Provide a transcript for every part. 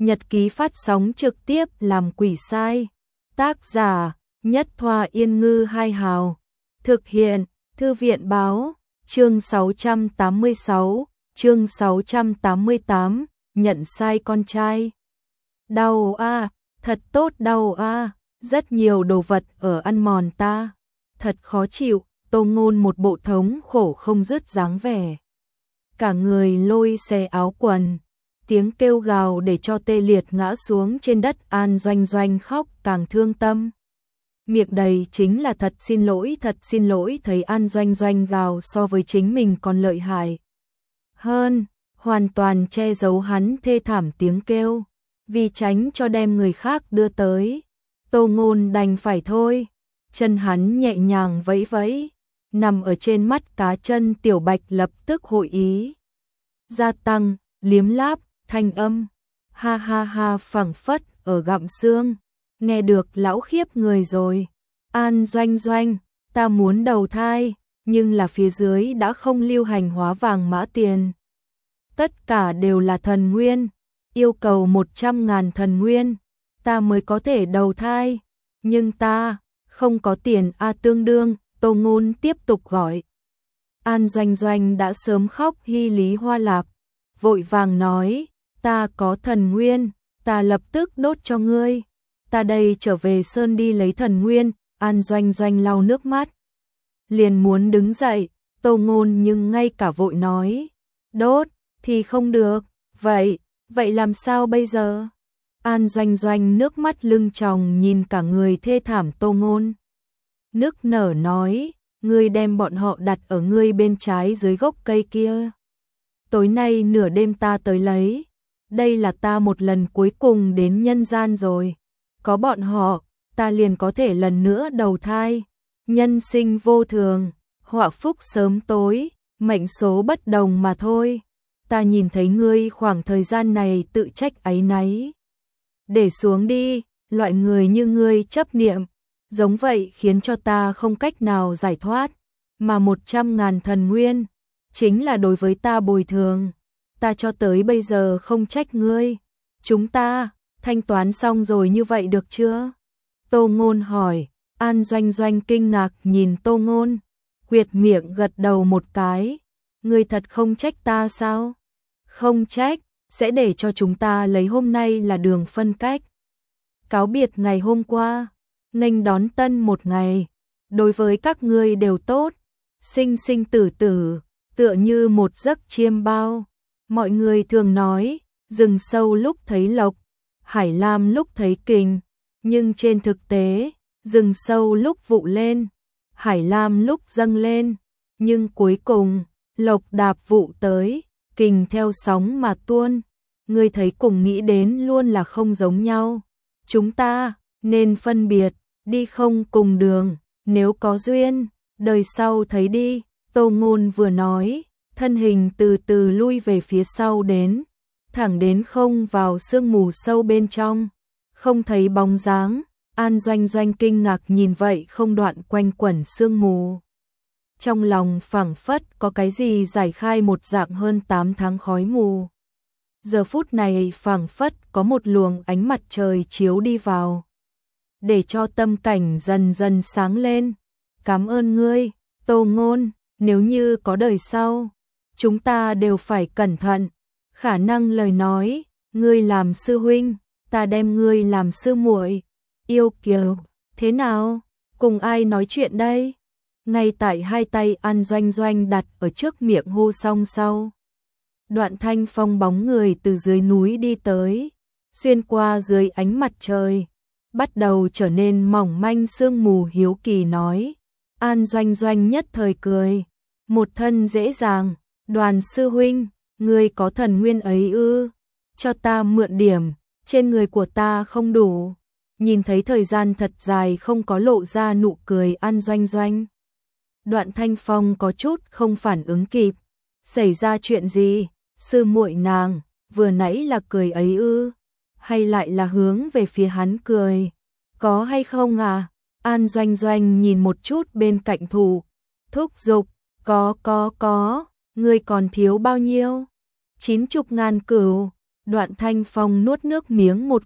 Nhật ký phát sóng trực tiếp làm quỷ sai. Tác giả Nhất Thoa Yên Ngư Hai Hào. Thực hiện Thư viện Báo. Chương 686, chương 688, nhận sai con trai. Đau a, thật tốt đau a, rất nhiều đồ vật ở ăn mòn ta. Thật khó chịu, Tô Ngôn một bộ thống khổ không dứt dáng vẻ. Cả người lôi xé áo quần, tiếng kêu gào để cho tê liệt ngã xuống trên đất. An Doanh Doanh khóc càng thương tâm. Miệng đầy chính là thật xin lỗi, thấy An Doanh Doanh gào so với chính mình còn lợi hại hơn, hoàn toàn che giấu hắn thê thảm tiếng kêu, vì tránh cho đem người khác đưa tới. Tô Ngôn đành phải thôi, chân hắn nhẹ nhàng vẫy vẫy, nằm ở trên mắt cá chân Tiểu Bạch lập tức hội ý. Gia tăng, liếm láp, thanh âm, ha ha ha phảng phất ở gặm xương, nghe được lão khiếp người rồi. An Doanh Doanh, ta muốn đầu thai, nhưng là phía dưới đã không lưu hành hóa vàng mã tiền. Tất cả đều là thần nguyên, yêu cầu 100.000 thần nguyên, ta mới có thể đầu thai, nhưng ta không có tiền a. Tương đương, Tô Ngôn tiếp tục gọi. An Doanh Doanh đã sớm khóc hy lý hoa lạp, vội vàng nói, ta có thần nguyên, ta lập tức đốt cho ngươi, ta đây trở về sơn đi lấy thần nguyên. An Doanh Doanh lau nước mắt, liền muốn đứng dậy, Tô Ngôn nhưng ngay cả vội nói, đốt thì không được, vậy làm sao bây giờ? An Doanh Doanh nước mắt lưng tròng nhìn cả người thê thảm Tô Ngôn. Nức nở nói, ngươi đem bọn họ đặt ở ngươi bên trái dưới gốc cây kia. Tối nay nửa đêm ta tới lấy, đây là ta một lần cuối cùng đến nhân gian rồi. Có bọn họ, ta liền có thể lần nữa đầu thai. Nhân sinh vô thường, họa phúc sớm tối, mệnh số bất đồng mà thôi. Ta nhìn thấy ngươi khoảng thời gian này tự trách áy náy. Để xuống đi, loại người như ngươi chấp niệm, giống vậy khiến cho ta không cách nào giải thoát. Mà 100.000 thần nguyên, chính là đối với ta bồi thường. Ta cho tới bây giờ không trách ngươi. Chúng ta thanh toán xong rồi như vậy được chưa? Tô Ngôn hỏi. An Doanh Doanh kinh ngạc nhìn Tô Ngôn, huyệt miệng gật đầu một cái. Ngươi thật không trách ta sao? Không trách, sẽ để cho chúng ta lấy hôm nay là đường phân cách. Cáo biệt ngày hôm qua, nghênh đón tân một ngày, đối với các ngươi đều tốt, sinh sinh tử tử, tựa như một giấc chiêm bao. Mọi người thường nói, rừng sâu lúc thấy lộc, hải lam lúc thấy kình, nhưng trên thực tế, rừng sâu lúc vụ lên, hải lam lúc dâng lên, nhưng cuối cùng, lộc đạp vụ tới, kình theo sóng mà tuôn. Ngươi thấy cùng nghĩ đến luôn là không giống nhau. Chúng ta nên phân biệt, đi không cùng đường, nếu có duyên, đời sau thấy đi. Tô Ngôn vừa nói, thân hình từ từ lui về phía sau đến, thẳng đến không vào sương mù sâu bên trong, không thấy bóng dáng. An Doanh Doanh kinh ngạc nhìn vậy không đoạn quanh quẩn sương mù. Trong lòng phảng phất có cái gì giải khai một dạng hơn 8 tháng khói mù. Giờ phút này phảng phất có một luồng ánh mặt trời chiếu đi vào, để cho tâm cảnh dần dần sáng lên. Cảm ơn ngươi, Tô Ngôn, nếu như có đời sau, chúng ta đều phải cẩn thận. Khả năng lời nói, ngươi làm sư huynh, ta đem ngươi làm sư muội. Yêu kiều, thế nào? Cùng ai nói chuyện đây? Ngay tại hai tay An Doanh Doanh đặt ở trước miệng hô xong sau. Đoạn Thanh Phong bóng người từ dưới núi đi tới, xuyên qua dưới ánh mặt trời, bắt đầu trở nên mỏng manh sương mù. Hiếu kỳ nói. An Doanh Doanh nhất thời cười, một thân dễ dàng. Đoàn sư huynh, ngươi có thần nguyên ấy ư? Cho ta mượn điểm, trên người của ta không đủ. Nhìn thấy thời gian thật dài không có lộ ra nụ cười An Doanh Doanh, Đoạn Thanh Phong có chút không phản ứng kịp. Xảy ra chuyện gì? Sư muội nàng vừa nãy là cười ấy ư? Hay lại là hướng về phía hắn cười? Có hay không à? An Doanh Doanh nhìn một chút bên cạnh thủ, thúc giục. Có. Ngươi còn thiếu bao nhiêu? 90.000 cửu. Đoạn Thanh Phong nuốt nước miếng một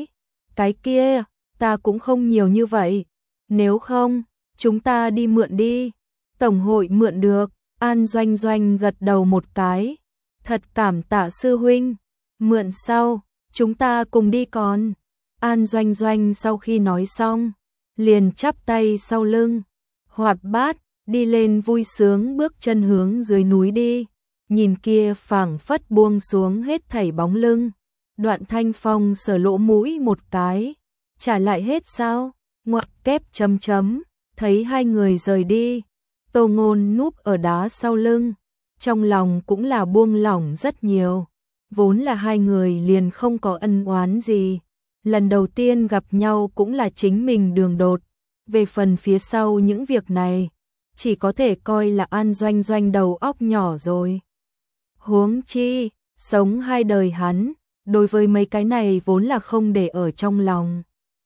cái kia, ta cũng không nhiều như vậy, nếu không, chúng ta đi mượn đi. Tổng hội mượn được, An Doanh Doanh gật đầu một cái, thật cảm tạ sư huynh, mượn sau, chúng ta cùng đi còn. An Doanh Doanh sau khi nói xong, liền chắp tay sau lưng, hoạt bát, đi lên vui sướng bước chân hướng dưới núi đi, nhìn kia phảng phất buông xuống hết thảy bóng lưng. Đoạn Thanh Phong sờ lỗ mũi một cái, trả lại hết sao, ngoặc kép chấm chấm, thấy hai người rời đi, Tô Ngôn núp ở đá sau lưng, trong lòng cũng là buông lỏng rất nhiều, vốn là hai người liền không có ân oán gì, lần đầu tiên gặp nhau cũng là chính mình đường đột, về phần phía sau những việc này, chỉ có thể coi là An Doanh Doanh đầu óc nhỏ rồi. Huống chi, sống hai đời hắn, đối với mấy cái này vốn là không để ở trong lòng.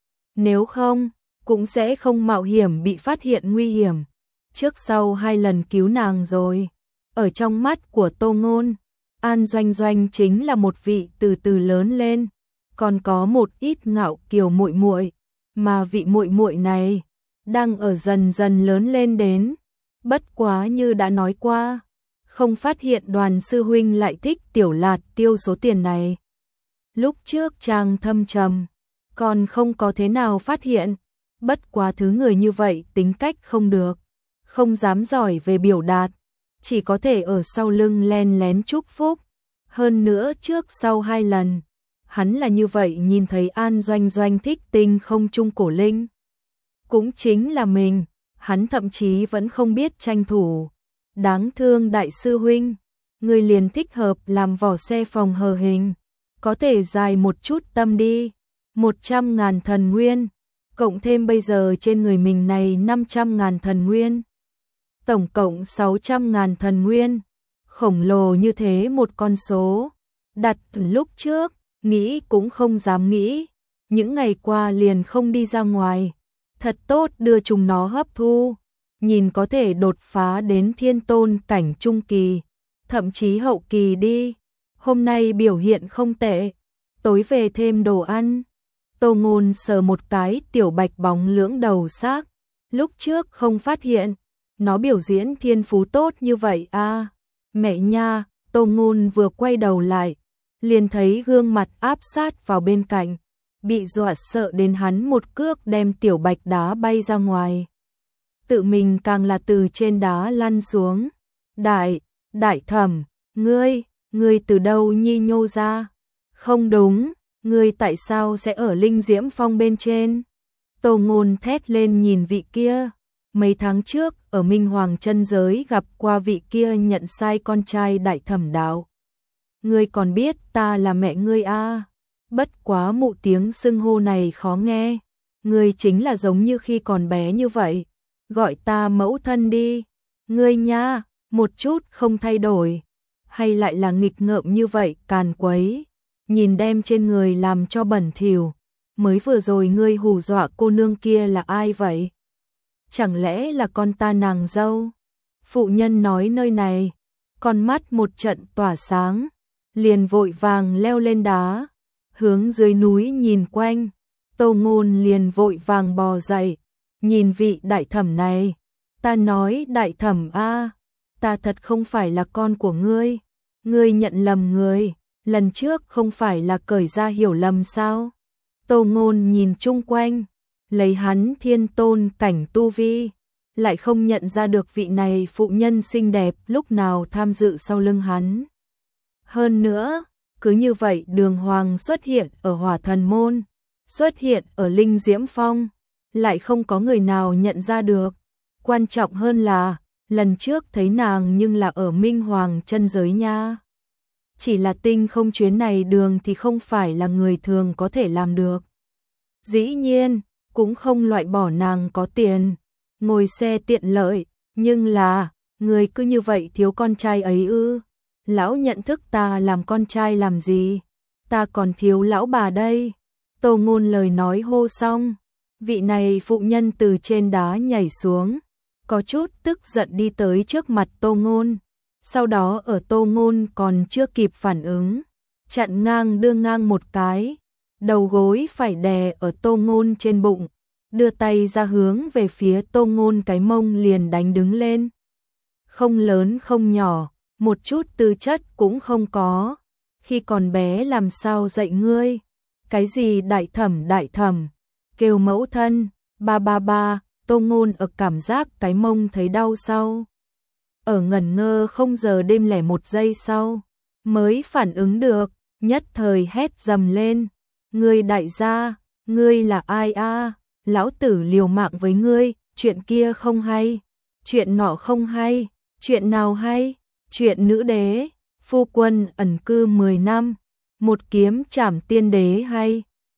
Nếu không, cũng sẽ không mạo hiểm bị phát hiện nguy hiểm. Trước sau hai lần cứu nàng rồi. Ở trong mắt của Tô Ngôn, An Doanh Doanh chính là một vị từ từ lớn lên, còn có một ít ngạo kiều muội muội, mà vị muội muội này đang ở dần dần lớn lên đến. Bất quá như đã nói qua, không phát hiện Đoàn sư huynh lại thích Tiểu Lạt tiêu số tiền này. Lúc trước chàng thâm trầm, còn không có thế nào phát hiện, bất quá thứ người như vậy tính cách không được, không dám giỏi về biểu đạt, chỉ có thể ở sau lưng len lén chúc phúc. Hơn nữa trước sau hai lần, hắn là như vậy nhìn thấy An Doanh Doanh thích tinh không trung cổ linh. Cũng chính là mình, hắn thậm chí vẫn không biết tranh thủ. Đáng thương đại sư huynh, người liền thích hợp làm vỏ xe phòng hờ hình, có thể dài một chút tâm đi, 100.000 thần nguyên, cộng thêm bây giờ trên người mình này 500.000 thần nguyên. Tổng cộng 600.000 thần nguyên, khổng lồ như thế một con số, đặt lúc trước, nghĩ cũng không dám nghĩ, những ngày qua liền không đi ra ngoài, thật tốt đưa chúng nó hấp thu, nhìn có thể đột phá đến thiên tôn cảnh trung kỳ, thậm chí hậu kỳ đi, hôm nay biểu hiện không tệ, tối về thêm đồ ăn. Tô Ngôn sờ một cái tiểu bạch bóng lưỡng đầu xác, lúc trước không phát hiện, nó biểu diễn thiên phú tốt như vậy à, mẹ nha. Tô Ngôn vừa quay đầu lại, liền thấy gương mặt áp sát vào bên cạnh, bị dọa sợ đến hắn một cước đem tiểu bạch đá bay ra ngoài. Tự mình càng là từ trên đá lăn xuống. Đại thẩm, ngươi từ đâu nhi nhô ra? Không đúng, ngươi tại sao sẽ ở Linh Diễm Phong bên trên? Tô Ngôn thét lên nhìn vị kia. Mấy tháng trước, ở Minh Hoàng chân giới gặp qua vị kia nhận sai con trai đại thẩm đạo. Ngươi còn biết ta là mẹ ngươi à? Bất quá mụ tiếng xưng hô này khó nghe. Ngươi chính là giống như khi còn bé như vậy. Gọi ta mẫu thân đi. Ngươi nha, một chút không thay đổi. Hay lại là nghịch ngợm như vậy càn quấy. Nhìn đem trên người làm cho bẩn thỉu. Mới vừa rồi ngươi hù dọa cô nương kia là ai vậy? Chẳng lẽ là con ta nàng dâu? Phụ nhân nói nơi này, con mắt một trận tỏa sáng, liền vội vàng leo lên đá, hướng dưới núi nhìn quanh. Tô Ngôn liền vội vàng bò dậy, nhìn vị đại thẩm này. Ta nói đại thẩm a, ta thật không phải là con của ngươi, ngươi nhận lầm người, lần trước không phải là cởi ra hiểu lầm sao? Tô Ngôn nhìn chung quanh, lấy hắn thiên tôn cảnh tu vi, lại không nhận ra được vị này phụ nhân xinh đẹp lúc nào tham dự sau lưng hắn. Hơn nữa, cứ như vậy đường hoàng xuất hiện ở Hỏa Thần Môn, xuất hiện ở Linh Diễm Phong, lại không có người nào nhận ra được. Quan trọng hơn là, lần trước thấy nàng nhưng là ở Minh Hoàng chân giới nha. Chỉ là tinh không chuyến này đường thì không phải là người thường có thể làm được. Dĩ nhiên, cũng không loại bỏ nàng có tiền, ngồi xe tiện lợi, nhưng là, người cứ như vậy thiếu con trai ấy ư? Lão nhận thức ta làm con trai làm gì? Ta còn thiếu lão bà đây. Tô Ngôn lời nói hô xong, vị này phụ nhân từ trên đá nhảy xuống, có chút tức giận đi tới trước mặt Tô Ngôn. Sau đó ở Tô Ngôn còn chưa kịp phản ứng, chặn ngang đưa ngang một cái, đầu gối phải đè ở Tô Ngôn trên bụng, đưa tay ra hướng về phía Tô Ngôn cái mông liền đánh đứng lên. Không lớn không nhỏ, một chút tư chất cũng không có, khi còn bé làm sao dạy ngươi, cái gì đại thẩm, kêu mẫu thân, ba, Tô Ngôn ở cảm giác cái mông thấy đau sau. Ở ngẩn ngơ không giờ đêm lẻ một giây sau, mới phản ứng được, nhất thời hét dầm lên, ngươi đại gia, ngươi là ai a? Lão tử liều mạng với ngươi, chuyện kia không hay, chuyện nọ không hay, chuyện nào hay, chuyện nữ đế, phu quân ẩn cư 10 năm, một kiếm trảm tiên đế hay.